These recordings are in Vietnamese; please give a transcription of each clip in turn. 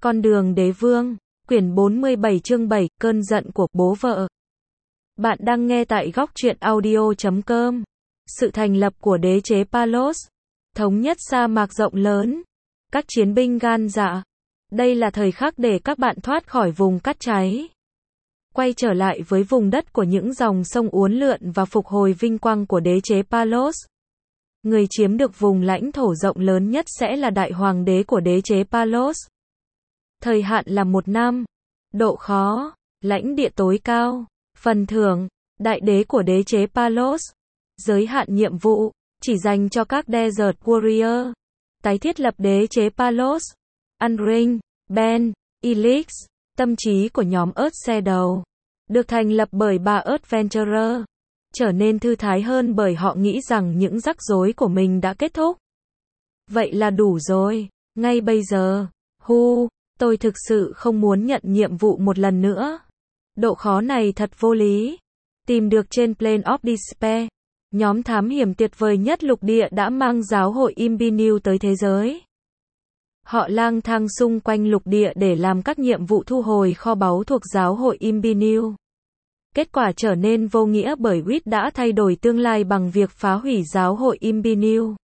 Con đường đế vương, quyển 47 chương 7, cơn giận của bố vợ. Bạn đang nghe tại góc truyện audio.com. Sự thành lập của đế chế Palos, thống nhất sa mạc rộng lớn, các chiến binh gan dạ. Đây là thời khắc để các bạn thoát khỏi vùng cát cháy, quay trở lại với vùng đất của những dòng sông uốn lượn và phục hồi vinh quang của đế chế Palos. Người chiếm được vùng lãnh thổ rộng lớn nhất sẽ là đại hoàng đế của đế chế Palos. Thời hạn là 1 năm. Độ khó, lãnh địa tối cao. Phần thưởng, đại đế của đế chế Palos. Giới hạn nhiệm vụ, chỉ dành cho các Desert Warrior. Tái thiết lập đế chế Palos. Unring, Ben, Elix, tâm trí của nhóm Earthshadow. Được thành lập bởi 3 Adventurer. Trở nên thư thái hơn bởi họ nghĩ rằng những rắc rối của mình đã kết thúc. Vậy là đủ rồi. Ngay bây giờ. Tôi thực sự không muốn nhận nhiệm vụ một lần nữa. Độ khó này thật vô lý. Tìm được trên Plane of Despair, nhóm thám hiểm tuyệt vời nhất lục địa đã mang giáo hội Imbinew tới thế giới. Họ lang thang xung quanh lục địa để làm các nhiệm vụ thu hồi kho báu thuộc giáo hội Imbinew. Kết quả trở nên vô nghĩa bởi Wit đã thay đổi tương lai bằng việc phá hủy giáo hội Imbinew.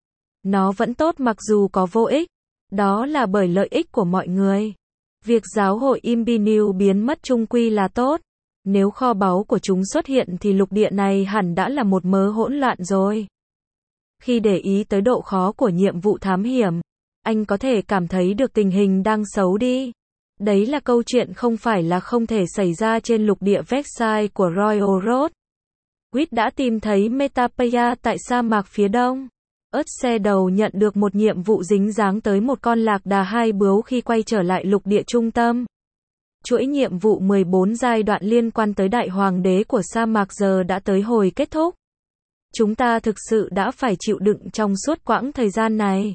Nó vẫn tốt mặc dù có vô ích. Đó là bởi lợi ích của mọi người. Việc giáo hội Imbinew biến mất chung quy là tốt. Nếu kho báu của chúng xuất hiện thì lục địa này hẳn đã là một mớ hỗn loạn rồi. Khi để ý tới độ khó của nhiệm vụ thám hiểm, anh có thể cảm thấy được tình hình đang xấu đi. Đấy là câu chuyện không phải là không thể xảy ra trên lục địa Vexai của Royal Road. Wit đã tìm thấy Metapeia tại sa mạc phía đông. Earthshadow nhận được một nhiệm vụ dính dáng tới một con lạc đà hai bướu khi quay trở lại lục địa trung tâm. Chuỗi nhiệm vụ 14 giai đoạn liên quan tới đại hoàng đế của sa mạc giờ đã tới hồi kết thúc. Chúng ta thực sự đã phải chịu đựng trong suốt quãng thời gian này.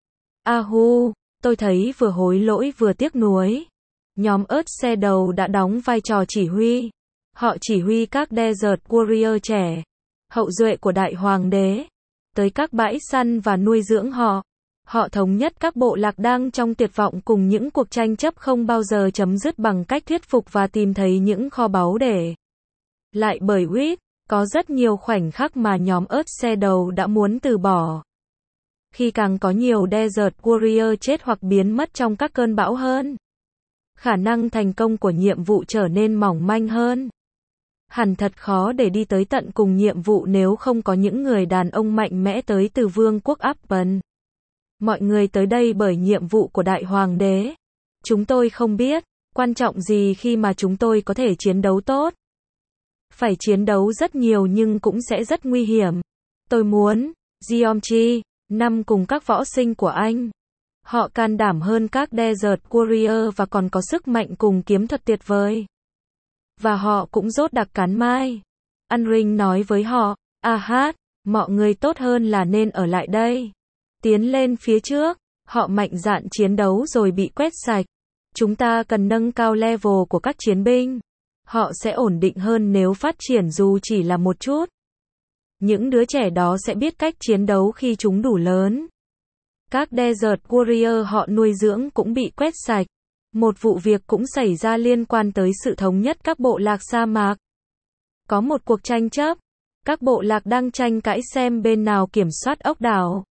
Tôi thấy vừa hối lỗi vừa tiếc nuối. Nhóm Earthshadow đã đóng vai trò chỉ huy. Họ chỉ huy các Desert Warrior trẻ, hậu duệ của đại hoàng đế, tới các bãi săn và nuôi dưỡng họ. Họ thống nhất các bộ lạc đang trong tuyệt vọng cùng những cuộc tranh chấp không bao giờ chấm dứt bằng cách thuyết phục và tìm thấy những kho báu để lại bởi Wit. Có rất nhiều khoảnh khắc mà nhóm Earthshadow đã muốn từ bỏ. Khi càng có nhiều Desert Warrior chết hoặc biến mất trong các cơn bão hơn, khả năng thành công của nhiệm vụ trở nên mỏng manh hơn. Hẳn thật khó để đi tới tận cùng nhiệm vụ nếu không có những người đàn ông mạnh mẽ tới từ vương quốc Appen. Mọi người tới đây bởi nhiệm vụ của đại hoàng đế. Chúng tôi không biết quan trọng gì khi mà chúng tôi có thể chiến đấu tốt. Phải chiến đấu rất nhiều nhưng cũng sẽ rất nguy hiểm. Tôi muốn Geomchi, cùng các võ sinh của anh. Họ can đảm hơn các Desert Warrior và còn có sức mạnh cùng kiếm thuật tuyệt vời. Và họ cũng rốt đặc cán mai. Unring nói với họ, mọi người tốt hơn là nên ở lại đây. Tiến lên phía trước, họ mạnh dạn chiến đấu rồi bị quét sạch. Chúng ta cần nâng cao level của các chiến binh. Họ sẽ ổn định hơn nếu phát triển dù chỉ là một chút. Những đứa trẻ đó sẽ biết cách chiến đấu khi chúng đủ lớn. Các Desert Warrior họ nuôi dưỡng cũng bị quét sạch. Một vụ việc cũng xảy ra liên quan tới sự thống nhất các bộ lạc sa mạc. Có một cuộc tranh chấp. Các bộ lạc đang tranh cãi xem bên nào kiểm soát ốc đảo.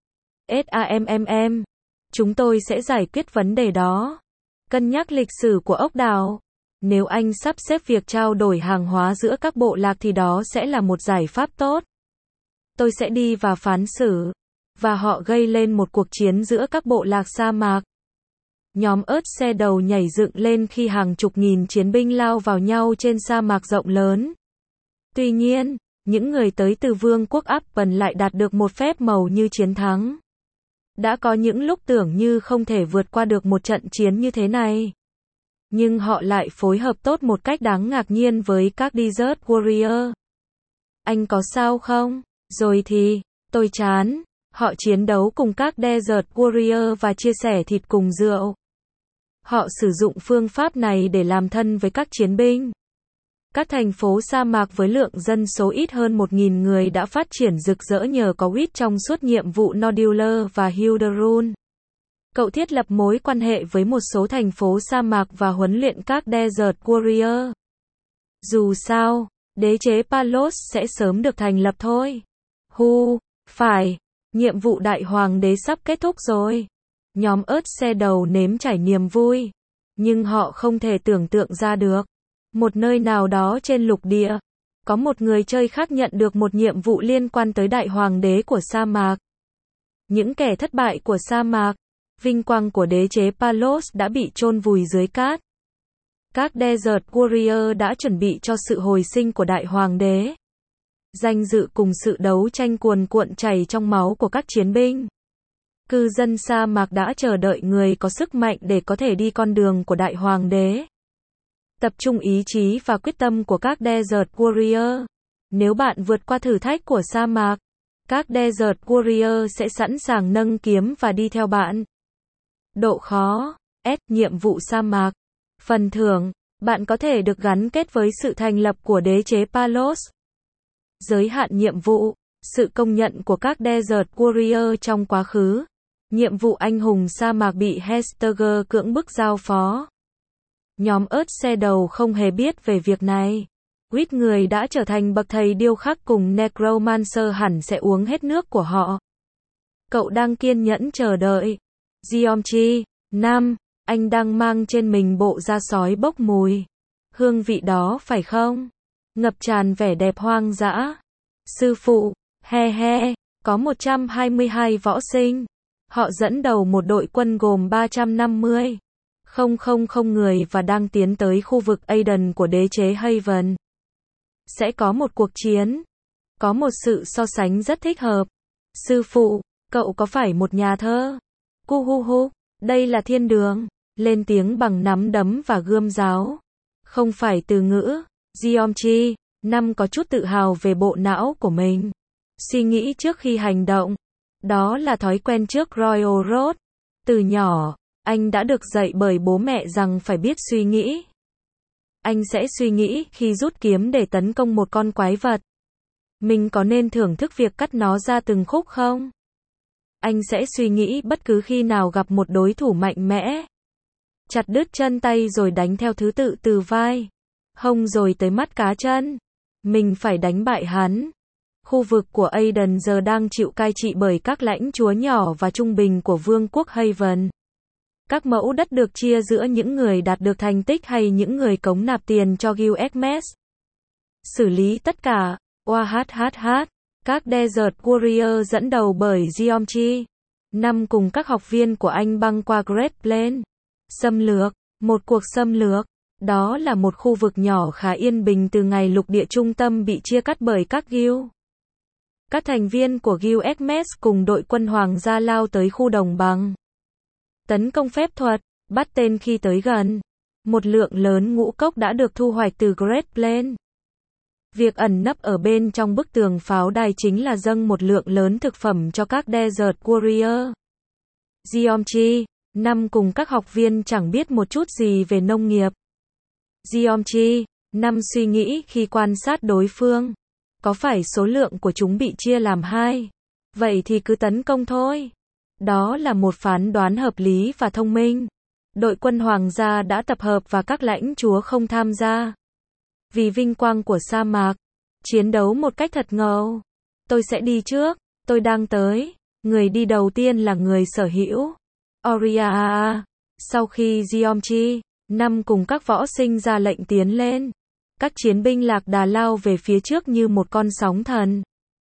Chúng tôi sẽ giải quyết vấn đề đó. Cân nhắc lịch sử của ốc đảo. Nếu anh sắp xếp việc trao đổi hàng hóa giữa các bộ lạc thì đó sẽ là một giải pháp tốt. Tôi sẽ đi và phán xử. Và họ gây lên một cuộc chiến giữa các bộ lạc sa mạc. Nhóm Earthshadow nhảy dựng lên khi hàng chục nghìn chiến binh lao vào nhau trên sa mạc rộng lớn. Tuy nhiên, những người tới từ vương quốc Appen lại đạt được một phép màu như chiến thắng. Đã có những lúc tưởng như không thể vượt qua được một trận chiến như thế này. Nhưng họ lại phối hợp tốt một cách đáng ngạc nhiên với các Desert Warrior. Anh có sao không? Rồi thì, tôi chán. Họ chiến đấu cùng các Desert Warrior và chia sẻ thịt cùng rượu. Họ sử dụng phương pháp này để làm thân với các chiến binh. Các thành phố sa mạc với lượng dân số ít hơn 1.000 người đã phát triển rực rỡ nhờ có Wit trong suốt nhiệm vụ Nodular và Hilderun. Cậu thiết lập mối quan hệ với một số thành phố sa mạc và huấn luyện các Desert Warrior. Dù sao, đế chế Palos sẽ sớm được thành lập thôi. Phải, nhiệm vụ đại hoàng đế sắp kết thúc rồi. Nhóm ớt xe đầu nếm trải niềm vui. Nhưng họ không thể tưởng tượng ra được. Một nơi nào đó trên lục địa, có một người chơi khác nhận được một nhiệm vụ liên quan tới đại hoàng đế của sa mạc. Những kẻ thất bại của sa mạc, vinh quang của đế chế Palos đã bị chôn vùi dưới cát. Các Desert Warrior đã chuẩn bị cho sự hồi sinh của đại hoàng đế. Danh dự cùng sự đấu tranh cuồn cuộn chảy trong máu của các chiến binh. Cư dân sa mạc đã chờ đợi người có sức mạnh để có thể đi con đường của đại hoàng đế. Tập trung ý chí và quyết tâm của các Desert Warrior. Nếu bạn vượt qua thử thách của sa mạc, các Desert Warrior sẽ sẵn sàng nâng kiếm và đi theo bạn. Độ khó: S. Nhiệm vụ sa mạc. Phần thưởng: bạn có thể được gắn kết với sự thành lập của đế chế Palos. Giới hạn nhiệm vụ: sự công nhận của các Desert Warrior trong quá khứ. Nhiệm vụ anh hùng sa mạc bị Hestager cưỡng bức giao phó. Nhóm ớt xe đầu không hề biết về việc này. Quýt người đã trở thành bậc thầy điêu khắc cùng Necromancer hẳn sẽ uống hết nước của họ. Cậu đang kiên nhẫn chờ đợi. Geometry 5. Anh đang mang trên mình bộ da sói bốc mùi. Hương vị đó phải không? Ngập tràn vẻ đẹp hoang dã. Sư phụ, he, có 122 võ sinh. Họ dẫn đầu một đội quân gồm 350. Không người và đang tiến tới khu vực Aiden của đế chế Haven. Sẽ có một cuộc chiến. Có một sự so sánh rất thích hợp. Sư phụ, cậu có phải một nhà thơ? Cuhuhu, đây là thiên đường. Lên tiếng bằng nắm đấm và gươm giáo. Không phải từ ngữ. Geometry 5 có chút tự hào về bộ não của mình. Suy nghĩ trước khi hành động. Đó là thói quen trước Royal Road. Từ nhỏ, anh đã được dạy bởi bố mẹ rằng phải biết suy nghĩ. Anh sẽ suy nghĩ khi rút kiếm để tấn công một con quái vật. Mình có nên thưởng thức việc cắt nó ra từng khúc không? Anh sẽ suy nghĩ bất cứ khi nào gặp một đối thủ mạnh mẽ. Chặt đứt chân tay rồi đánh theo thứ tự từ vai, hông rồi tới mắt cá chân. Mình phải đánh bại hắn. Khu vực của Aiden giờ đang chịu cai trị bởi các lãnh chúa nhỏ và trung bình của Vương quốc Haven. Các mẫu đất được chia giữa những người đạt được thành tích hay những người cống nạp tiền cho Guild. Xử lý tất cả. Oahhh. Các Desert Warrior dẫn đầu bởi Geometry 5 cùng các học viên của anh băng qua Great Plain. Xâm lược. Một cuộc xâm lược. Đó là một khu vực nhỏ khá yên bình từ ngày lục địa trung tâm bị chia cắt bởi các guild. Các thành viên của Guild cùng đội quân hoàng gia lao tới khu đồng bằng. Tấn công phép thuật, bắt tên khi tới gần. Một lượng lớn ngũ cốc đã được thu hoạch từ Great Plain. Việc ẩn nấp ở bên trong bức tường pháo đài chính là dâng một lượng lớn thực phẩm cho các Desert Warrior. Geometry 5 cùng các học viên chẳng biết một chút gì về nông nghiệp. Geometry 5 suy nghĩ khi quan sát đối phương. Có phải số lượng của chúng bị chia làm 2? Vậy thì cứ tấn công thôi. Đó là một phán đoán hợp lý và thông minh. Đội quân hoàng gia đã tập hợp và các lãnh chúa không tham gia. Vì vinh quang của sa mạc. Chiến đấu một cách thật ngầu. Tôi sẽ đi trước. Tôi đang tới. Người đi đầu tiên là người sở hữu. Oria. Sau khi Geometry 5 cùng các võ sinh ra lệnh tiến lên. Các chiến binh lạc đà lao về phía trước như một con sóng thần.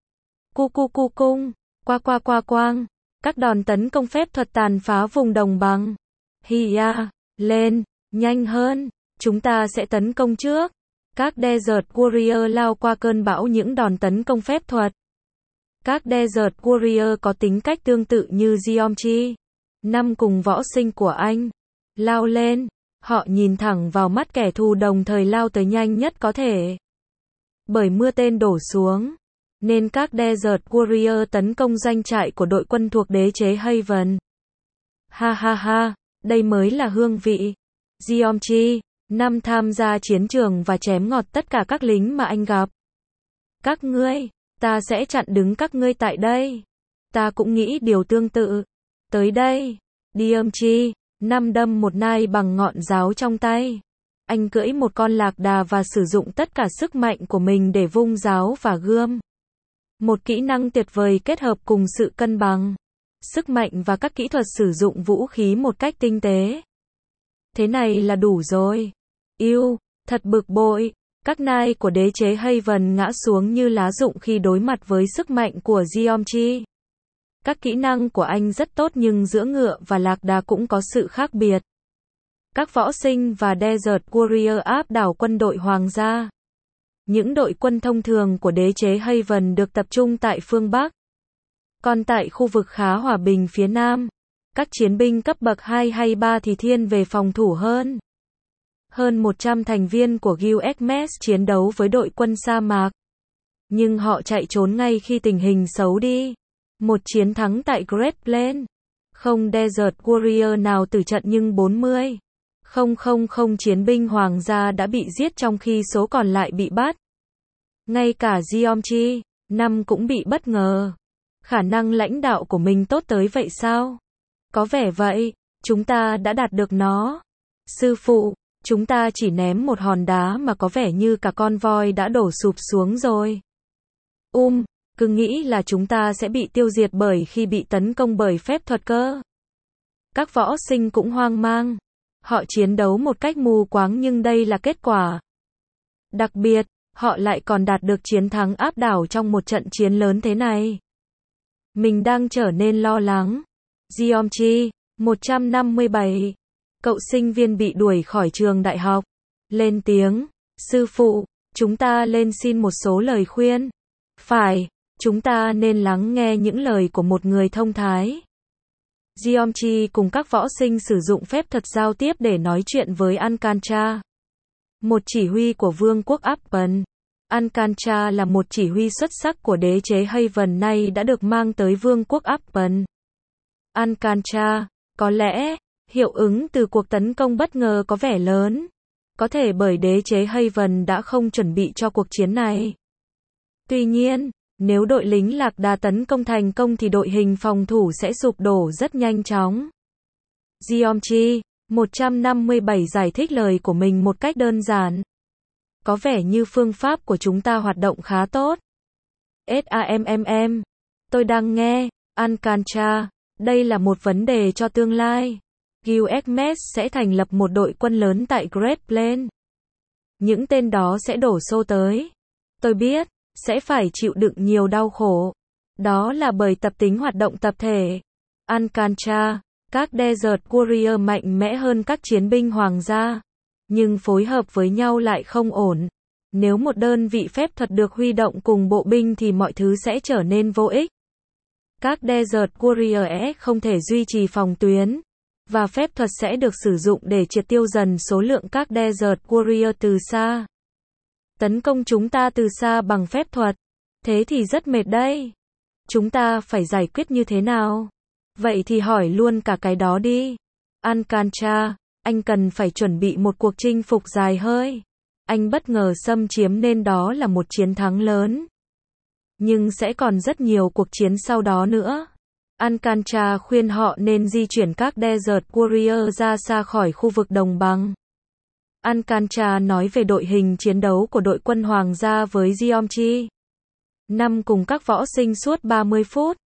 Cung. Qua quang. Các đòn tấn công phép thuật tàn phá vùng đồng bằng. Hia. Lên. Nhanh hơn. Chúng ta sẽ tấn công trước. Các Desert Warrior lao qua cơn bão những đòn tấn công phép thuật. Các Desert Warrior có tính cách tương tự như Geometry 5 cùng võ sinh của anh. Lao lên. Họ nhìn thẳng vào mắt kẻ thù đồng thời lao tới nhanh nhất có thể. Bởi mưa tên đổ xuống, nên các Desert Warrior tấn công doanh trại của đội quân thuộc đế chế Haven. Ha, đây mới là hương vị. Geometry 5 tham gia chiến trường và chém ngọt tất cả các lính mà anh gặp. Các ngươi, ta sẽ chặn đứng các ngươi tại đây. Ta cũng nghĩ điều tương tự. Tới đây. Diomchi, năm đâm một nai bằng ngọn giáo trong tay. Anh cưỡi một con lạc đà và sử dụng tất cả sức mạnh của mình để vung giáo và gươm. Một kỹ năng tuyệt vời kết hợp cùng sự cân bằng, sức mạnh và các kỹ thuật sử dụng vũ khí một cách tinh tế. Thế này là đủ rồi. Yêu, thật bực bội. Các nai của đế chế Haven ngã xuống như lá rụng khi đối mặt với sức mạnh của Diomchi. Các kỹ năng của anh rất tốt nhưng giữa ngựa và lạc đà cũng có sự khác biệt. Các võ sinh và Desert Warrior áp đảo quân đội hoàng gia. Những đội quân thông thường của đế chế Haven được tập trung tại phương Bắc. Còn tại khu vực khá hòa bình phía Nam, các chiến binh cấp bậc 2 hay 3 thì thiên về phòng thủ hơn. Hơn 100 thành viên của Guild chiến đấu với đội quân sa mạc. Nhưng họ chạy trốn ngay khi tình hình xấu đi. Một chiến thắng tại Great Plain. Không Desert Warrior nào tử trận nhưng 40,000 chiến binh hoàng gia đã bị giết trong khi số còn lại bị bắt. Ngay cả Diomchi, năm cũng bị bất ngờ. Khả năng lãnh đạo của mình tốt tới vậy sao? Có vẻ vậy, chúng ta đã đạt được nó. Sư phụ, chúng ta chỉ ném một hòn đá mà có vẻ như cả con voi đã đổ sụp xuống rồi. Cứ nghĩ là chúng ta sẽ bị tiêu diệt bởi khi bị tấn công bởi phép thuật cơ. Các võ sinh cũng hoang mang. Họ chiến đấu một cách mù quáng nhưng đây là kết quả. Đặc biệt, họ lại còn đạt được chiến thắng áp đảo trong một trận chiến lớn thế này. Mình đang trở nên lo lắng. Diomchi, 157. Cậu sinh viên bị đuổi khỏi trường đại học. Lên tiếng. Sư phụ, chúng ta lên xin một số lời khuyên. Phải, chúng ta nên lắng nghe những lời của một người thông thái. Diomchi cùng các võ sinh sử dụng phép thuật giao tiếp để nói chuyện với Ankancha, một chỉ huy của vương quốc Appen. Ankancha là một chỉ huy xuất sắc của đế chế Haven nay đã được mang tới vương quốc Appen. Ankancha, có lẽ, hiệu ứng từ cuộc tấn công bất ngờ có vẻ lớn. Có thể bởi đế chế Haven đã không chuẩn bị cho cuộc chiến này. Tuy nhiên, nếu đội lính lạc đà tấn công thành công thì đội hình phòng thủ sẽ sụp đổ rất nhanh chóng. Diomchi, 157 giải thích lời của mình một cách đơn giản. Có vẻ như phương pháp của chúng ta hoạt động khá tốt. Tôi đang nghe. Ankancha, đây là một vấn đề cho tương lai. Guild sẽ thành lập một đội quân lớn tại Great Plain. Những tên đó sẽ đổ xô tới. Tôi biết, sẽ phải chịu đựng nhiều đau khổ. Đó là bởi tập tính hoạt động tập thể. Ankancha, các Desert Warrior mạnh mẽ hơn các chiến binh hoàng gia. Nhưng phối hợp với nhau lại không ổn. Nếu một đơn vị phép thuật được huy động cùng bộ binh thì mọi thứ sẽ trở nên vô ích. Các Desert Warrior không thể duy trì phòng tuyến. Và phép thuật sẽ được sử dụng để triệt tiêu dần số lượng các Desert Warrior từ xa. Tấn công chúng ta từ xa bằng phép thuật. Thế thì rất mệt đấy. Chúng ta phải giải quyết như thế nào? Vậy thì hỏi luôn cả cái đó đi. Ankancha, anh cần phải chuẩn bị một cuộc chinh phục dài hơi. Anh bất ngờ xâm chiếm nên đó là một chiến thắng lớn. Nhưng sẽ còn rất nhiều cuộc chiến sau đó nữa. Ankancha khuyên họ nên di chuyển các Desert Warrior ra xa khỏi khu vực đồng bằng. Ankancha nói về đội hình chiến đấu của đội quân hoàng gia với Diomchi. Năm cùng các võ sinh suốt 30 phút.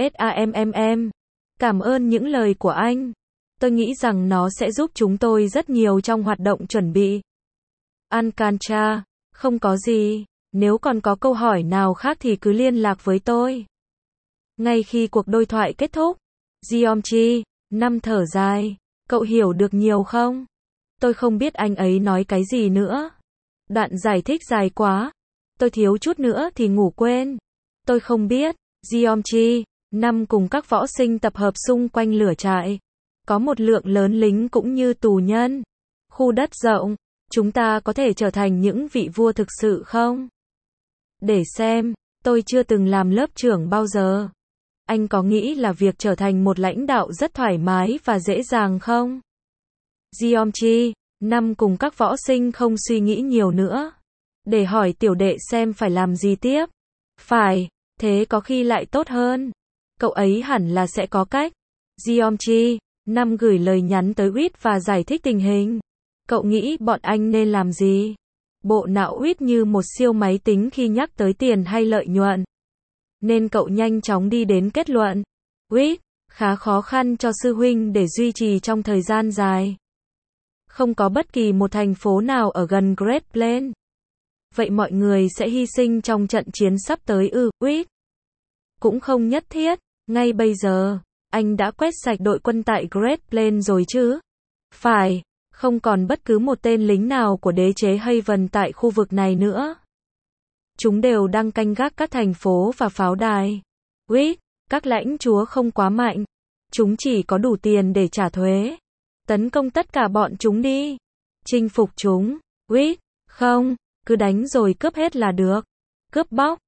Cảm ơn những lời của anh. Tôi nghĩ rằng nó sẽ giúp chúng tôi rất nhiều trong hoạt động chuẩn bị. Ankancha, không có gì. Nếu còn có câu hỏi nào khác thì cứ liên lạc với tôi. Ngay khi cuộc đối thoại kết thúc, Diomchi, năm thở dài. Cậu hiểu được nhiều không? Tôi không biết anh ấy nói cái gì nữa. Đoạn giải thích dài quá. Tôi thiếu chút nữa thì ngủ quên. Tôi không biết. Diomchi, năm cùng các võ sinh tập hợp xung quanh lửa trại. Có một lượng lớn lính cũng như tù nhân. Khu đất rộng. Chúng ta có thể trở thành những vị vua thực sự không? Để xem, tôi chưa từng làm lớp trưởng bao giờ. Anh có nghĩ là việc trở thành một lãnh đạo rất thoải mái và dễ dàng không? Diomchi, năm cùng các võ sinh không suy nghĩ nhiều nữa. Để hỏi tiểu đệ xem phải làm gì tiếp. Phải, thế có khi lại tốt hơn. Cậu ấy hẳn là sẽ có cách. Diomchi, 5 gửi lời nhắn tới Reed và giải thích tình hình. Cậu nghĩ bọn anh nên làm gì? Bộ não Reed như một siêu máy tính khi nhắc tới tiền hay lợi nhuận. Nên cậu nhanh chóng đi đến kết luận. Reed, khá khó khăn cho sư huynh để duy trì trong thời gian dài. Không có bất kỳ một thành phố nào ở gần Great Plains. Vậy mọi người sẽ hy sinh trong trận chiến sắp tới ư? Reed? Cũng không nhất thiết. Ngay bây giờ, anh đã quét sạch đội quân tại Great Plains rồi chứ? Phải, không còn bất cứ một tên lính nào của đế chế Haven tại khu vực này nữa. Chúng đều đang canh gác các thành phố và pháo đài. Reed, các lãnh chúa không quá mạnh. Chúng chỉ có đủ tiền để trả thuế. Tấn công tất cả bọn chúng đi. Chinh phục chúng. Reed, không, cứ đánh rồi cướp hết là được. Cướp bóc,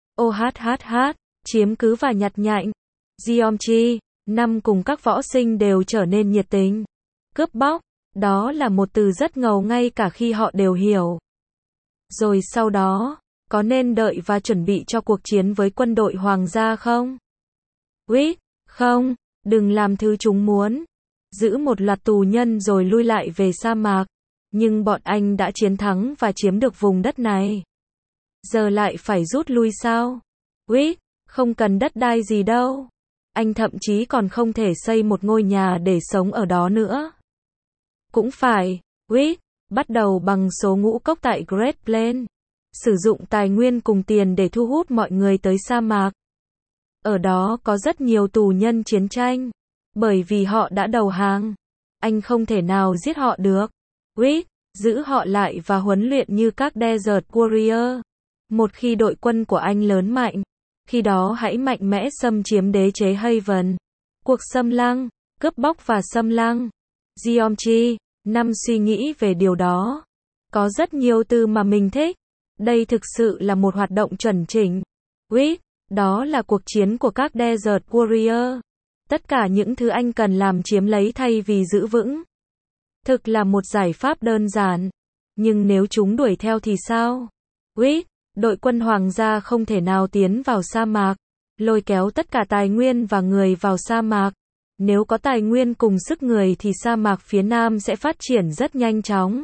chiếm cứ và nhặt nhạnh. Geomchi, 5 cùng các võ sinh đều trở nên nhiệt tình. Cướp bóc, đó là một từ rất ngầu ngay cả khi họ đều hiểu. Rồi sau đó, có nên đợi và chuẩn bị cho cuộc chiến với quân đội hoàng gia không? Reed, không, đừng làm thứ chúng muốn. Giữ một loạt tù nhân rồi lui lại về sa mạc. Nhưng bọn anh đã chiến thắng và chiếm được vùng đất này. Giờ lại phải rút lui sao? Reed, không cần đất đai gì đâu. Anh thậm chí còn không thể xây một ngôi nhà để sống ở đó nữa. Cũng phải, Reed, bắt đầu bằng số ngũ cốc tại Great Plains. Sử dụng tài nguyên cùng tiền để thu hút mọi người tới sa mạc. Ở đó có rất nhiều tù nhân chiến tranh. Bởi vì họ đã đầu hàng. Anh không thể nào giết họ được. Reed, giữ họ lại và huấn luyện như các Desert Warrior. Một khi đội quân của anh lớn mạnh, khi đó hãy mạnh mẽ xâm chiếm đế chế Haven. Cuộc xâm lăng, cướp bóc và xâm lăng. Geomchi, 5 suy nghĩ về điều đó. Có rất nhiều từ mà mình thích. Đây thực sự là một hoạt động chuẩn chỉnh. Reed, đó là cuộc chiến của các Desert Warrior. Tất cả những thứ anh cần làm chiếm lấy thay vì giữ vững. Thực là một giải pháp đơn giản. Nhưng nếu chúng đuổi theo thì sao? Reed, đội quân hoàng gia không thể nào tiến vào sa mạc, lôi kéo tất cả tài nguyên và người vào sa mạc. Nếu có tài nguyên cùng sức người thì sa mạc phía nam sẽ phát triển rất nhanh chóng.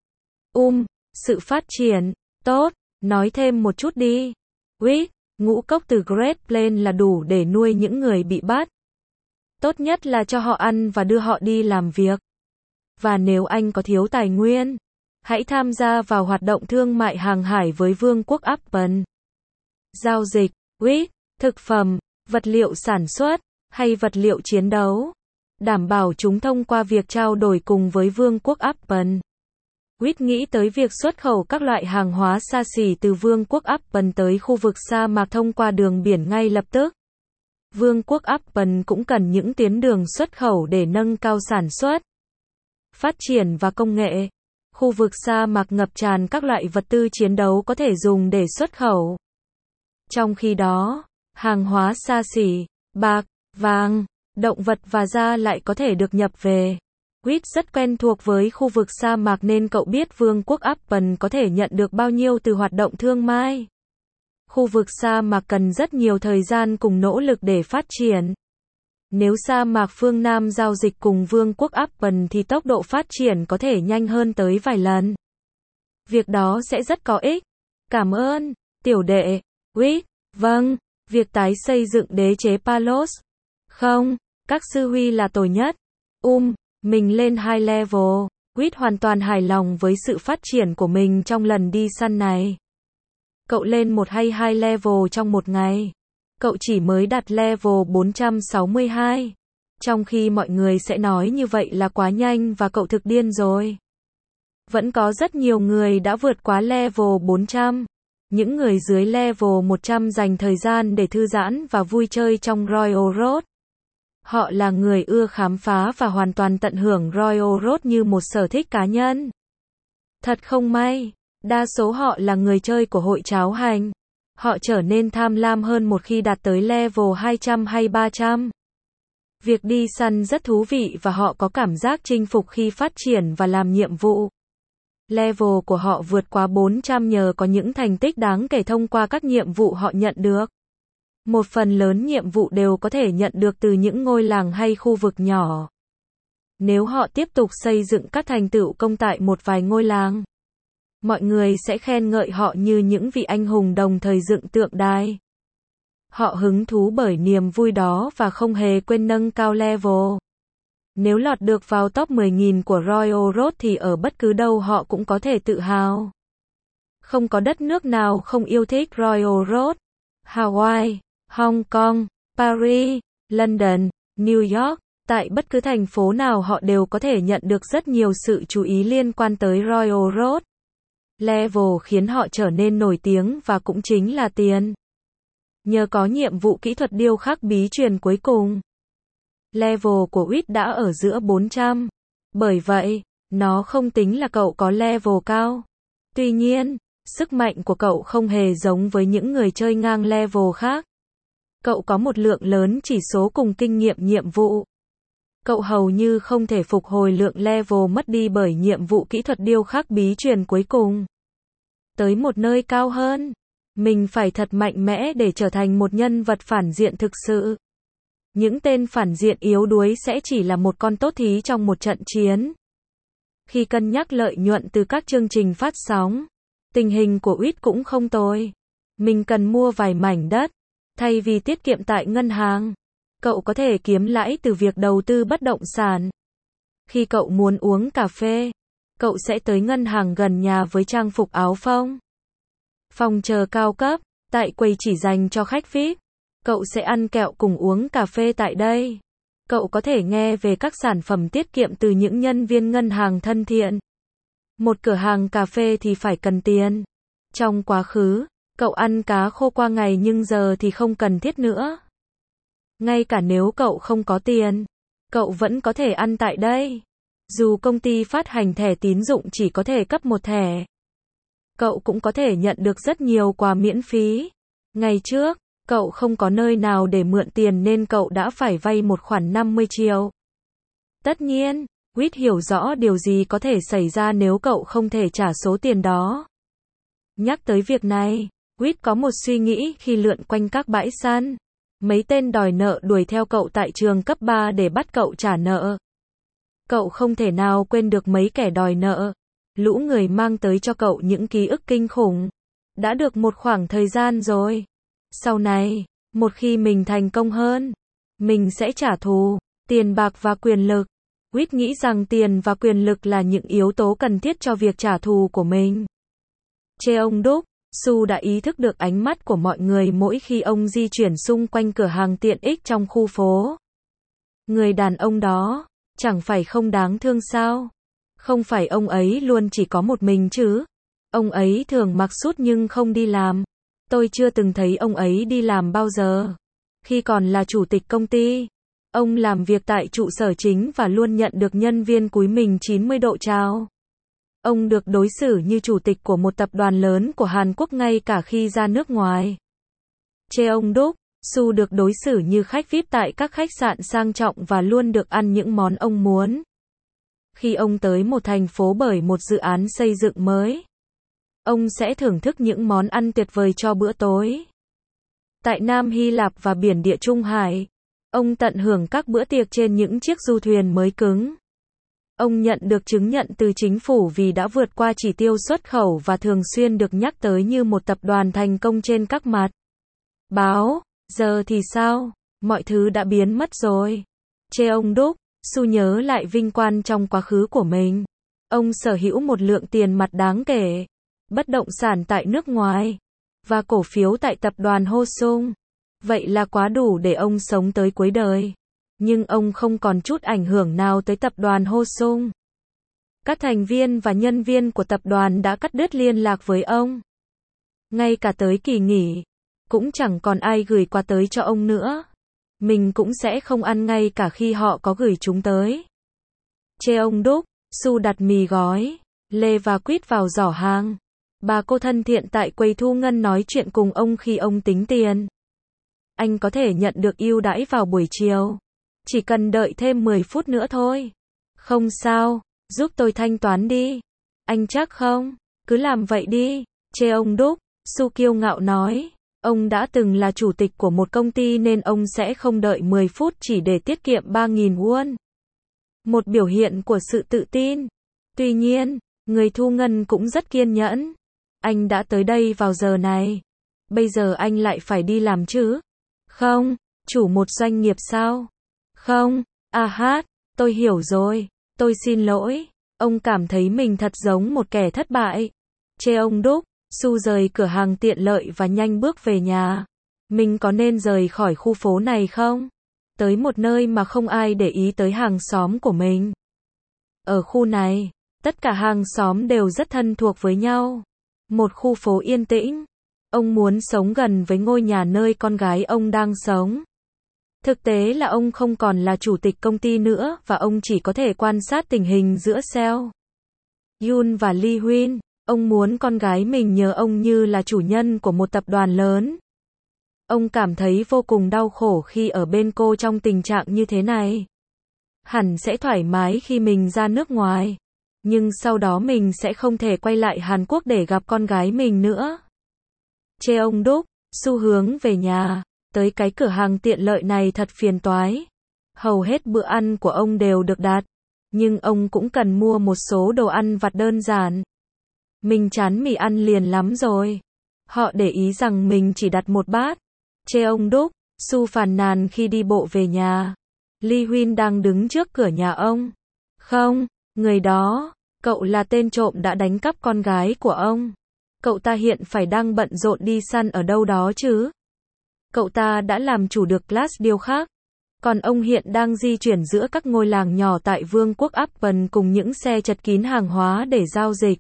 Sự phát triển, tốt, nói thêm một chút đi. Reed, ngũ cốc từ Great Plains là đủ để nuôi những người bị bắt. Tốt nhất là cho họ ăn và đưa họ đi làm việc. Và nếu anh có thiếu tài nguyên, hãy tham gia vào hoạt động thương mại hàng hải với Vương quốc Appen. Giao dịch, Reed, thực phẩm, vật liệu sản xuất, hay vật liệu chiến đấu. Đảm bảo chúng thông qua việc trao đổi cùng với Vương quốc Appen. Reed nghĩ tới việc xuất khẩu các loại hàng hóa xa xỉ từ Vương quốc Appen tới khu vực sa mạc thông qua đường biển ngay lập tức. Vương quốc Appen cũng cần những tuyến đường xuất khẩu để nâng cao sản xuất, phát triển và công nghệ. Khu vực sa mạc ngập tràn các loại vật tư chiến đấu có thể dùng để xuất khẩu. Trong khi đó, hàng hóa xa xỉ, bạc, vàng, động vật và da lại có thể được nhập về. Reed rất quen thuộc với khu vực sa mạc nên cậu biết Vương quốc Appen có thể nhận được bao nhiêu từ hoạt động thương mại. Khu vực sa mạc cần rất nhiều thời gian cùng nỗ lực để phát triển. Nếu sa mạc phương Nam giao dịch cùng Vương quốc Appen thì tốc độ phát triển có thể nhanh hơn tới vài lần. Việc đó sẽ rất có ích. Cảm ơn, tiểu đệ. Reed, vâng, việc tái xây dựng đế chế Palos. Không, các sư huy là tồi nhất. Mình lên 2 level. Reed hoàn toàn hài lòng với sự phát triển của mình trong lần đi săn này. Cậu lên 1 hay 2 level trong một ngày. Cậu chỉ mới đạt level 462. Trong khi mọi người sẽ nói như vậy là quá nhanh và cậu thực điên rồi. Vẫn có rất nhiều người đã vượt quá level 400. Những người dưới level 100 dành thời gian để thư giãn và vui chơi trong Royal Road. Họ là người ưa khám phá và hoàn toàn tận hưởng Royal Road như một sở thích cá nhân. Thật không may, đa số họ là người chơi của hội cháo hành. Họ trở nên tham lam hơn một khi đạt tới level 200 hay 300. Việc đi săn rất thú vị và họ có cảm giác chinh phục khi phát triển và làm nhiệm vụ. Level của họ vượt quá 400 nhờ có những thành tích đáng kể thông qua các nhiệm vụ họ nhận được. Một phần lớn nhiệm vụ đều có thể nhận được từ những ngôi làng hay khu vực nhỏ. Nếu họ tiếp tục xây dựng các thành tựu công tại một vài ngôi làng, mọi người sẽ khen ngợi họ như những vị anh hùng đồng thời dựng tượng đài. Họ hứng thú bởi niềm vui đó và không hề quên nâng cao level. Nếu lọt được vào top 10.000 của Royal Road thì ở bất cứ đâu họ cũng có thể tự hào. Không có đất nước nào không yêu thích Royal Road. Hawaii, Hong Kong, Paris, London, New York, tại bất cứ thành phố nào họ đều có thể nhận được rất nhiều sự chú ý liên quan tới Royal Road. Level khiến họ trở nên nổi tiếng và cũng chính là tiền. Nhờ có nhiệm vụ kỹ thuật điêu khắc bí truyền cuối cùng, level của Whit đã ở giữa 400. Bởi vậy, nó không tính là cậu có level cao. Tuy nhiên, sức mạnh của cậu không hề giống với những người chơi ngang level khác. Cậu có một lượng lớn chỉ số cùng kinh nghiệm nhiệm vụ. Cậu hầu như không thể phục hồi lượng level mất đi bởi nhiệm vụ kỹ thuật điêu khắc bí truyền cuối cùng. Tới một nơi cao hơn, mình phải thật mạnh mẽ để trở thành một nhân vật phản diện thực sự. Những tên phản diện yếu đuối sẽ chỉ là một con tốt thí trong một trận chiến. Khi cân nhắc lợi nhuận từ các chương trình phát sóng, tình hình của Whit cũng không tồi. Mình cần mua vài mảnh đất, thay vì tiết kiệm tại ngân hàng. Cậu có thể kiếm lãi từ việc đầu tư bất động sản. Khi cậu muốn uống cà phê, cậu sẽ tới ngân hàng gần nhà với trang phục áo phông. Phòng chờ cao cấp, tại quầy chỉ dành cho khách VIP. Cậu sẽ ăn kẹo cùng uống cà phê tại đây. Cậu có thể nghe về các sản phẩm tiết kiệm từ những nhân viên ngân hàng thân thiện. Một cửa hàng cà phê thì phải cần tiền. Trong quá khứ, cậu ăn cá khô qua ngày nhưng giờ thì không cần thiết nữa. Ngay cả nếu cậu không có tiền, cậu vẫn có thể ăn tại đây. Dù công ty phát hành thẻ tín dụng chỉ có thể cấp một thẻ, cậu cũng có thể nhận được rất nhiều quà miễn phí. Ngày trước, cậu không có nơi nào để mượn tiền nên cậu đã phải vay một khoản 50 triệu. Tất nhiên, Whit hiểu rõ điều gì có thể xảy ra nếu cậu không thể trả số tiền đó. Nhắc tới việc này, Whit có một suy nghĩ khi lượn quanh các bãi săn. Mấy tên đòi nợ đuổi theo cậu tại trường cấp 3 để bắt cậu trả nợ. Cậu không thể nào quên được mấy kẻ đòi nợ. Lũ người mang tới cho cậu những ký ức kinh khủng. Đã được một khoảng thời gian rồi. Sau này, một khi mình thành công hơn, mình sẽ trả thù. Tiền bạc và quyền lực. Whit nghĩ rằng tiền và quyền lực là những yếu tố cần thiết cho việc trả thù của mình. Cheong Đúc, Su đã ý thức được ánh mắt của mọi người mỗi khi ông di chuyển xung quanh cửa hàng tiện ích trong khu phố. Người đàn ông đó, chẳng phải không đáng thương sao? Không phải ông ấy luôn chỉ có một mình chứ? Ông ấy thường mặc sút nhưng không đi làm. Tôi chưa từng thấy ông ấy đi làm bao giờ. Khi còn là chủ tịch công ty, ông làm việc tại trụ sở chính và luôn nhận được nhân viên cúi mình 90 độ chào. Ông được đối xử như chủ tịch của một tập đoàn lớn của Hàn Quốc ngay cả khi ra nước ngoài. Cheong Đúc, Su được đối xử như khách VIP tại các khách sạn sang trọng và luôn được ăn những món ông muốn. Khi ông tới một thành phố bởi một dự án xây dựng mới, ông sẽ thưởng thức những món ăn tuyệt vời cho bữa tối. Tại Nam Hy Lạp và biển Địa Trung Hải, ông tận hưởng các bữa tiệc trên những chiếc du thuyền mới cứng. Ông nhận được chứng nhận từ chính phủ vì đã vượt qua chỉ tiêu xuất khẩu và thường xuyên được nhắc tới như một tập đoàn thành công trên các mặt báo. Giờ thì sao? Mọi thứ đã biến mất rồi. Cheong Đúc, Su nhớ lại vinh quang trong quá khứ của mình. Ông sở hữu một lượng tiền mặt đáng kể, bất động sản tại nước ngoài, và cổ phiếu tại tập đoàn Hosung. Vậy là quá đủ để ông sống tới cuối đời. Nhưng ông không còn chút ảnh hưởng nào tới tập đoàn Hosung. Các thành viên và nhân viên của tập đoàn đã cắt đứt liên lạc với ông. Ngay cả tới kỳ nghỉ, cũng chẳng còn ai gửi quà tới cho ông nữa. Mình cũng sẽ không ăn ngay cả khi họ có gửi chúng tới. Cheong Đúc, Su đặt mì gói, lê và quýt vào giỏ hàng. Bà cô thân thiện tại quầy thu ngân nói chuyện cùng ông khi ông tính tiền. Anh có thể nhận được ưu đãi vào buổi chiều. Chỉ cần đợi thêm 10 phút nữa thôi. Không sao, giúp tôi thanh toán đi. Anh chắc không? Cứ làm vậy đi. Cheong Đúc, Su kiêu ngạo nói. Ông đã từng là chủ tịch của một công ty nên ông sẽ không đợi 10 phút chỉ để tiết kiệm 3.000 won. một biểu hiện của sự tự tin. Tuy nhiên, người thu ngân cũng rất kiên nhẫn. Anh đã tới đây vào giờ này. Bây giờ anh lại phải đi làm chứ? Không, chủ một doanh nghiệp sao? Không, tôi hiểu rồi. Tôi xin lỗi. Ông cảm thấy mình thật giống một kẻ thất bại. Chê ông Đúc, Su rời cửa hàng tiện lợi và nhanh bước về nhà. Mình có nên rời khỏi khu phố này không? Tới một nơi mà không ai để ý tới hàng xóm của mình. Ở khu này, tất cả hàng xóm đều rất thân thuộc với nhau. Một khu phố yên tĩnh. Ông muốn sống gần với ngôi nhà nơi con gái ông đang sống. Thực tế là ông không còn là chủ tịch công ty nữa và ông chỉ có thể quan sát tình hình giữa Seo Yun và Lee Huyên. Ông muốn con gái mình nhớ ông như là chủ nhân của một tập đoàn lớn. Ông cảm thấy vô cùng đau khổ khi ở bên cô trong tình trạng như thế này. Hẳn sẽ thoải mái khi mình ra nước ngoài. Nhưng sau đó mình sẽ không thể quay lại Hàn Quốc để gặp con gái mình nữa. Chê ông Đúc, Su hướng về nhà. Tới cái cửa hàng tiện lợi này thật phiền toái. Hầu hết bữa ăn của ông đều được đặt. Nhưng ông cũng cần mua một số đồ ăn vặt đơn giản. Mình chán mì ăn liền lắm rồi. Họ để ý rằng mình chỉ đặt một bát. Chê ông Đúc, Su phàn nàn khi đi bộ về nhà. Lee Huyên đang đứng trước cửa nhà ông. Không, người đó, cậu là tên trộm đã đánh cắp con gái của ông. Cậu ta hiện phải đang bận rộn đi săn ở đâu đó chứ. Cậu ta đã làm chủ được Class điêu khác. Còn ông hiện đang di chuyển giữa các ngôi làng nhỏ tại Vương quốc Apple cùng những xe chật kín hàng hóa để giao dịch.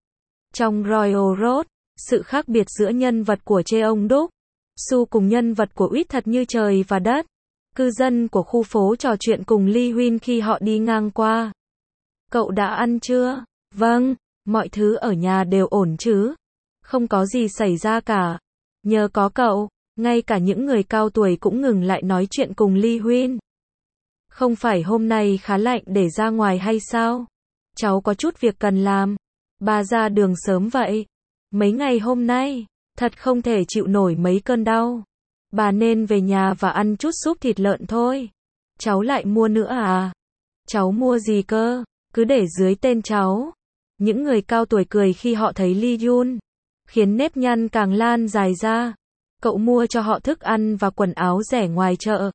Trong Royal Road, sự khác biệt giữa nhân vật của Chê ông Đúc, Su cùng nhân vật của Uýt thật như trời và đất. Cư dân của khu phố trò chuyện cùng Lee Huyên khi họ đi ngang qua. Cậu đã ăn chưa? Vâng, mọi thứ ở nhà đều ổn chứ? Không có gì xảy ra cả. Nhờ có cậu, ngay cả những người cao tuổi cũng ngừng lại nói chuyện cùng Lee Huyên. Không phải hôm nay khá lạnh để ra ngoài hay sao? Cháu có chút việc cần làm. Bà ra đường sớm vậy. Mấy ngày hôm nay, thật không thể chịu nổi mấy cơn đau. Bà nên về nhà và ăn chút súp thịt lợn thôi. Cháu lại mua nữa à? Cháu mua gì cơ? Cứ để dưới tên cháu. Những người cao tuổi cười khi họ thấy Lee Yun, khiến nếp nhăn càng lan dài ra. Cậu mua cho họ thức ăn và quần áo rẻ ngoài chợ.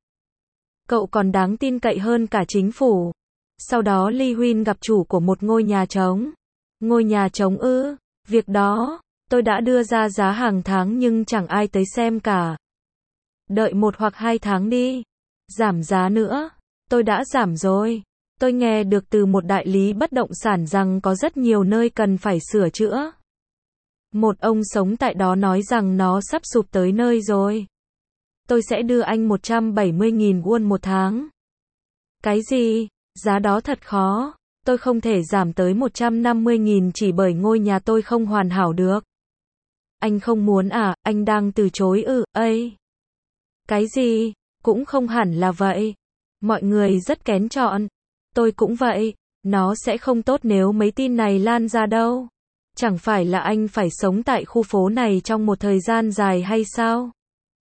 Cậu còn đáng tin cậy hơn cả chính phủ. Sau đó Lee Huyên gặp chủ của một ngôi nhà trống. Ngôi nhà trống ư? Việc đó, tôi đã đưa ra giá hàng tháng nhưng chẳng ai tới xem cả. Đợi 1 hoặc 2 tháng đi. Giảm giá nữa. Tôi đã giảm rồi. Tôi nghe được từ một đại lý bất động sản rằng có rất nhiều nơi cần phải sửa chữa. Một ông sống tại đó nói rằng nó sắp sụp tới nơi rồi. Tôi sẽ đưa anh 170.000 won một tháng. Cái gì? Giá đó thật khó. Tôi không thể giảm tới 150.000 chỉ bởi ngôi nhà tôi không hoàn hảo được. Anh không muốn à? Anh đang từ chối ư? Ây! Cái gì? Cũng không hẳn là vậy. Mọi người rất kén chọn. Tôi cũng vậy. Nó sẽ không tốt nếu mấy tin này lan ra đâu. Chẳng phải là anh phải sống tại khu phố này trong một thời gian dài hay sao?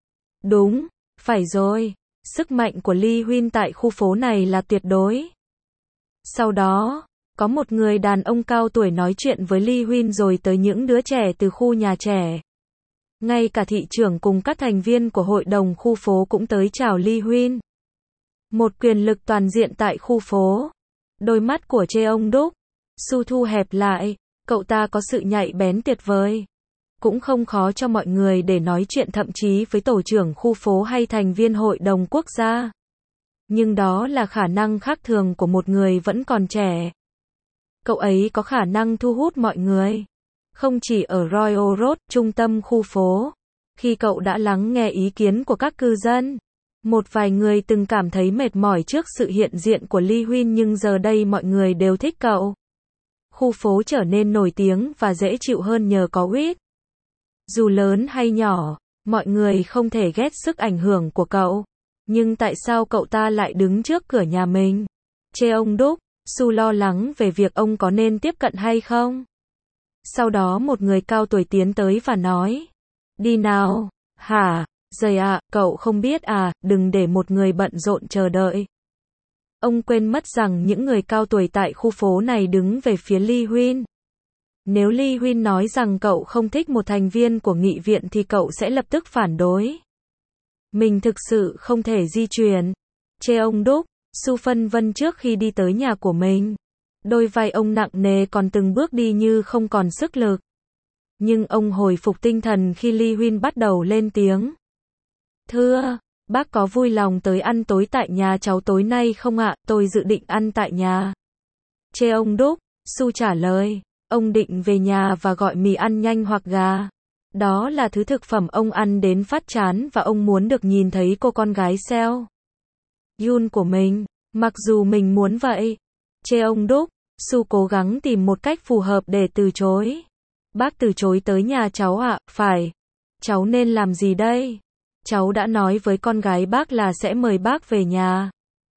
Đúng, phải rồi. Sức mạnh của Lee Huyên tại khu phố này là tuyệt đối. Sau đó, có một người đàn ông cao tuổi nói chuyện với Lee Huyên rồi tới những đứa trẻ từ khu nhà trẻ. Ngay cả thị trưởng cùng các thành viên của hội đồng khu phố cũng tới chào Lee Huyên. Một quyền lực toàn diện tại khu phố. Đôi mắt của Chê ông Đúc, Su thu hẹp lại. Cậu ta có sự nhạy bén tuyệt vời. Cũng không khó cho mọi người để nói chuyện thậm chí với tổ trưởng khu phố hay thành viên hội đồng quốc gia. Nhưng đó là khả năng khác thường của một người vẫn còn trẻ. Cậu ấy có khả năng thu hút mọi người. Không chỉ ở Royal Road, trung tâm khu phố. Khi cậu đã lắng nghe ý kiến của các cư dân, một vài người từng cảm thấy mệt mỏi trước sự hiện diện của Lee Huyên nhưng giờ đây mọi người đều thích cậu. Khu phố trở nên nổi tiếng và dễ chịu hơn nhờ có Uýt. Dù lớn hay nhỏ, mọi người không thể ghét sức ảnh hưởng của cậu. Nhưng tại sao cậu ta lại đứng trước cửa nhà mình? Chê ông Đúc, Su lo lắng về việc ông có nên tiếp cận hay không. Sau đó một người cao tuổi tiến tới và nói. Đi nào. Hả? Dày à, cậu không biết à, đừng để một người bận rộn chờ đợi. Ông quên mất rằng những người cao tuổi tại khu phố này đứng về phía Lee Huynh. Nếu Lee Huynh nói rằng cậu không thích một thành viên của nghị viện thì cậu sẽ lập tức phản đối. Mình thực sự không thể di chuyển. Chê ông Đúc, Su phân vân trước khi đi tới nhà của mình. Đôi vai ông nặng nề còn từng bước đi như không còn sức lực. Nhưng ông hồi phục tinh thần khi Lee Huynh bắt đầu lên tiếng. Thưa, bác có vui lòng tới ăn tối tại nhà cháu tối nay không ạ? Tôi dự định ăn tại nhà. Chê ông Đúc, Su trả lời. Ông định về nhà và gọi mì ăn nhanh hoặc gà. Đó là thứ thực phẩm ông ăn đến phát chán và ông muốn được nhìn thấy cô con gái Seo Yun của mình. Mặc dù mình muốn vậy. Chê ông Đúc, Su cố gắng tìm một cách phù hợp để từ chối. Bác từ chối tới nhà cháu ạ? Phải. Cháu nên làm gì đây? Cháu đã nói với con gái bác là sẽ mời bác về nhà.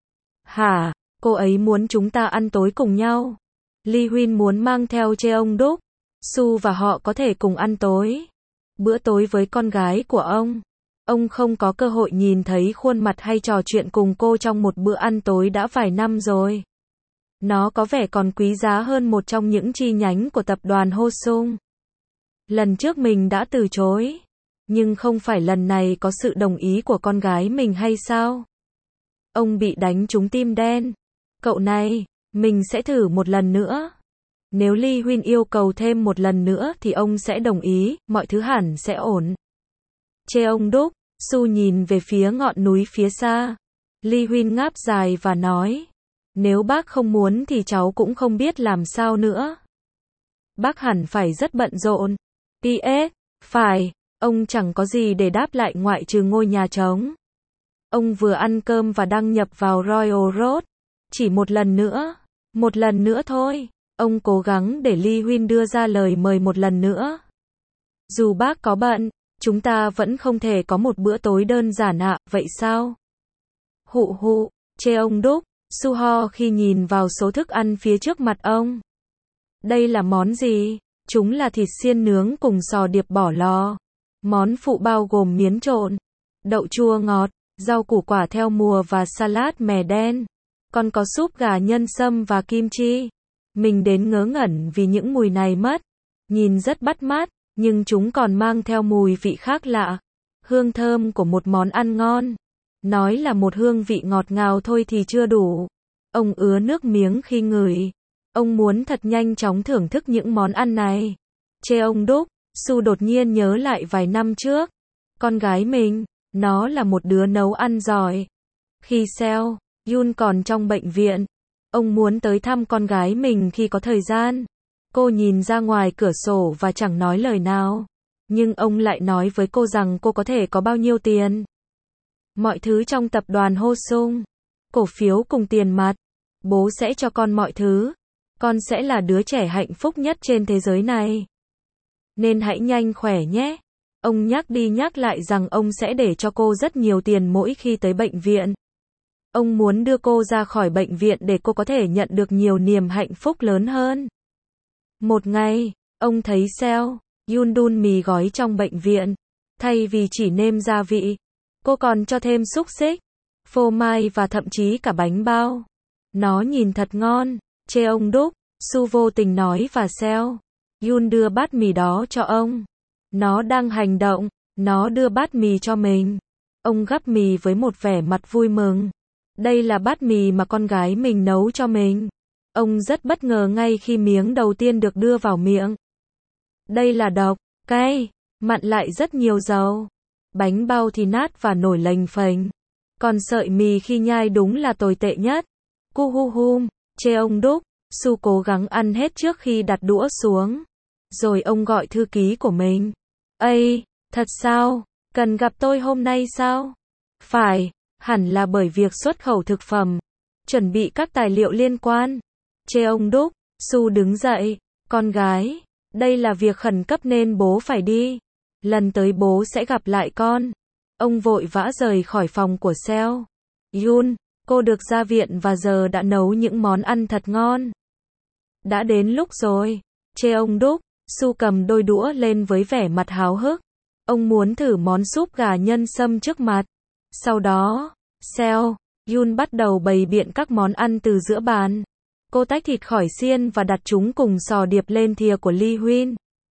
Hả? Cô ấy muốn chúng ta ăn tối cùng nhau. Lee Huynh muốn mang theo Chê ông Đúc, Su và họ có thể cùng ăn tối. Bữa tối với con gái của ông. Ông không có cơ hội nhìn thấy khuôn mặt hay trò chuyện cùng cô trong một bữa ăn tối đã vài năm rồi. Nó có vẻ còn quý giá hơn một trong những chi nhánh của tập đoàn Hosung. Lần trước mình đã từ chối. Nhưng không phải lần này có sự đồng ý của con gái mình hay sao? Ông bị đánh trúng tim đen. Cậu này, mình sẽ thử một lần nữa. Nếu Lee Huynh yêu cầu thêm một lần nữa thì ông sẽ đồng ý, mọi thứ hẳn sẽ ổn. Chê ông Đúc, Su nhìn về phía ngọn núi phía xa. Lee Huynh ngáp dài và nói. Nếu bác không muốn thì cháu cũng không biết làm sao nữa. Bác hẳn phải rất bận rộn. P.S. Phải, ông chẳng có gì để đáp lại ngoại trừ ngôi nhà trống. Ông vừa ăn cơm và đăng nhập vào Royal Road. Chỉ một lần nữa thôi. Ông cố gắng để Lee Huynh đưa ra lời mời một lần nữa. Dù bác có bận, chúng ta vẫn không thể có một bữa tối đơn giản ạ, vậy sao? Hụ hụ, chê ông Đúc, Su ho khi nhìn vào số thức ăn phía trước mặt ông. Đây là món gì? Chúng là thịt xiên nướng cùng sò điệp bỏ lò. Món phụ bao gồm miến trộn, đậu chua ngọt, rau củ quả theo mùa và salad mè đen. Còn có súp gà nhân sâm và kim chi. Mình đến ngớ ngẩn vì những mùi này mất. Nhìn rất bắt mắt, nhưng chúng còn mang theo mùi vị khác lạ. Hương thơm của một món ăn ngon. Nói là một hương vị ngọt ngào thôi thì chưa đủ. Ông ứa nước miếng khi ngửi. Ông muốn thật nhanh chóng thưởng thức những món ăn này. Chê ông Đúc, Su đột nhiên nhớ lại vài năm trước. Con gái mình, nó là một đứa nấu ăn giỏi. Khi Seo Yun còn trong bệnh viện, ông muốn tới thăm con gái mình khi có thời gian. Cô nhìn ra ngoài cửa sổ và chẳng nói lời nào. Nhưng ông lại nói với cô rằng cô có thể có bao nhiêu tiền. Mọi thứ trong tập đoàn Hosung. Cổ phiếu cùng tiền mặt. Bố sẽ cho con mọi thứ. Con sẽ là đứa trẻ hạnh phúc nhất trên thế giới này. Nên hãy nhanh khỏe nhé. Ông nhắc đi nhắc lại rằng ông sẽ để cho cô rất nhiều tiền mỗi khi tới bệnh viện. Ông muốn đưa cô ra khỏi bệnh viện để cô có thể nhận được nhiều niềm hạnh phúc lớn hơn. Một ngày, ông thấy Seo Yun đun mì gói trong bệnh viện. Thay vì chỉ nêm gia vị, cô còn cho thêm xúc xích, phô mai và thậm chí cả bánh bao. Nó nhìn thật ngon. Chê ông Đúc, Su vô tình nói và Seo Yun đưa bát mì đó cho ông. Nó đang hành động. Nó đưa bát mì cho mình. Ông gắp mì với một vẻ mặt vui mừng. Đây là bát mì mà con gái mình nấu cho mình. Ông rất bất ngờ ngay khi miếng đầu tiên được đưa vào miệng. Đây là độc, cay, mặn lại rất nhiều dầu. Bánh bao thì nát và nổi lềnh phềnh. Còn sợi mì khi nhai đúng là tồi tệ nhất. Cu hu hum, chê ông Đúc, Su cố gắng ăn hết trước khi đặt đũa xuống. Rồi ông gọi thư ký của mình. Ây, thật sao? Cần gặp tôi hôm nay sao? Phải, hẳn là bởi việc xuất khẩu thực phẩm. Chuẩn bị các tài liệu liên quan. Chê ông Đúc, Su đứng dậy. Con gái, đây là việc khẩn cấp nên bố phải đi. Lần tới bố sẽ gặp lại con. Ông vội vã rời khỏi phòng của Seo Yun. Cô được ra viện và giờ đã nấu những món ăn thật ngon. Đã đến lúc rồi. Chê ông Đúc, Su cầm đôi đũa lên với vẻ mặt háo hức. Ông muốn thử món súp gà nhân sâm trước mặt. Sau đó, Seo Yun bắt đầu bày biện các món ăn từ giữa bàn. Cô tách thịt khỏi xiên và đặt chúng cùng sò điệp lên thìa của Lee Huynh.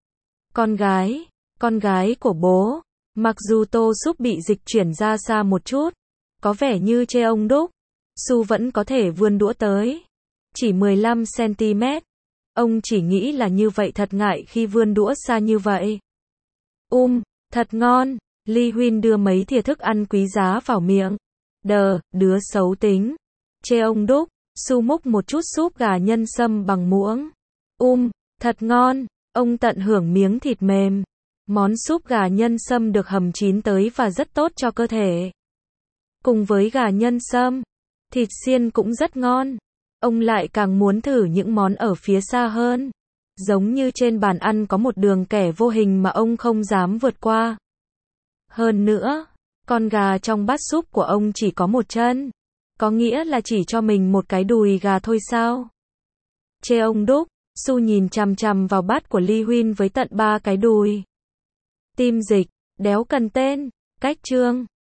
Con gái của bố. Mặc dù tô súp bị dịch chuyển ra xa một chút, có vẻ như Cheong Đúc, Su vẫn có thể vươn đũa tới. Chỉ 15 cm. Ông chỉ nghĩ là như vậy thật ngại khi vươn đũa xa như vậy. Thật ngon. Lee Huynh đưa mấy thìa thức ăn quý giá vào miệng. Đứa xấu tính. Cheong Đúc, Su múc một chút súp gà nhân sâm bằng muỗng. Thật ngon. Ông tận hưởng miếng thịt mềm. Món súp gà nhân sâm được hầm chín tới và rất tốt cho cơ thể. Cùng với gà nhân sâm, thịt xiên cũng rất ngon. Ông lại càng muốn thử những món ở phía xa hơn. Giống như trên bàn ăn có một đường kẻ vô hình mà ông không dám vượt qua. Hơn nữa, con gà trong bát súp của ông chỉ có một chân. Có nghĩa là chỉ cho mình một cái đùi gà thôi sao? Cheong Đúc, Su nhìn chằm chằm vào bát của Lee Huynh với tận 3 cái đùi. Tim dịch, đéo cần tên, cách chương.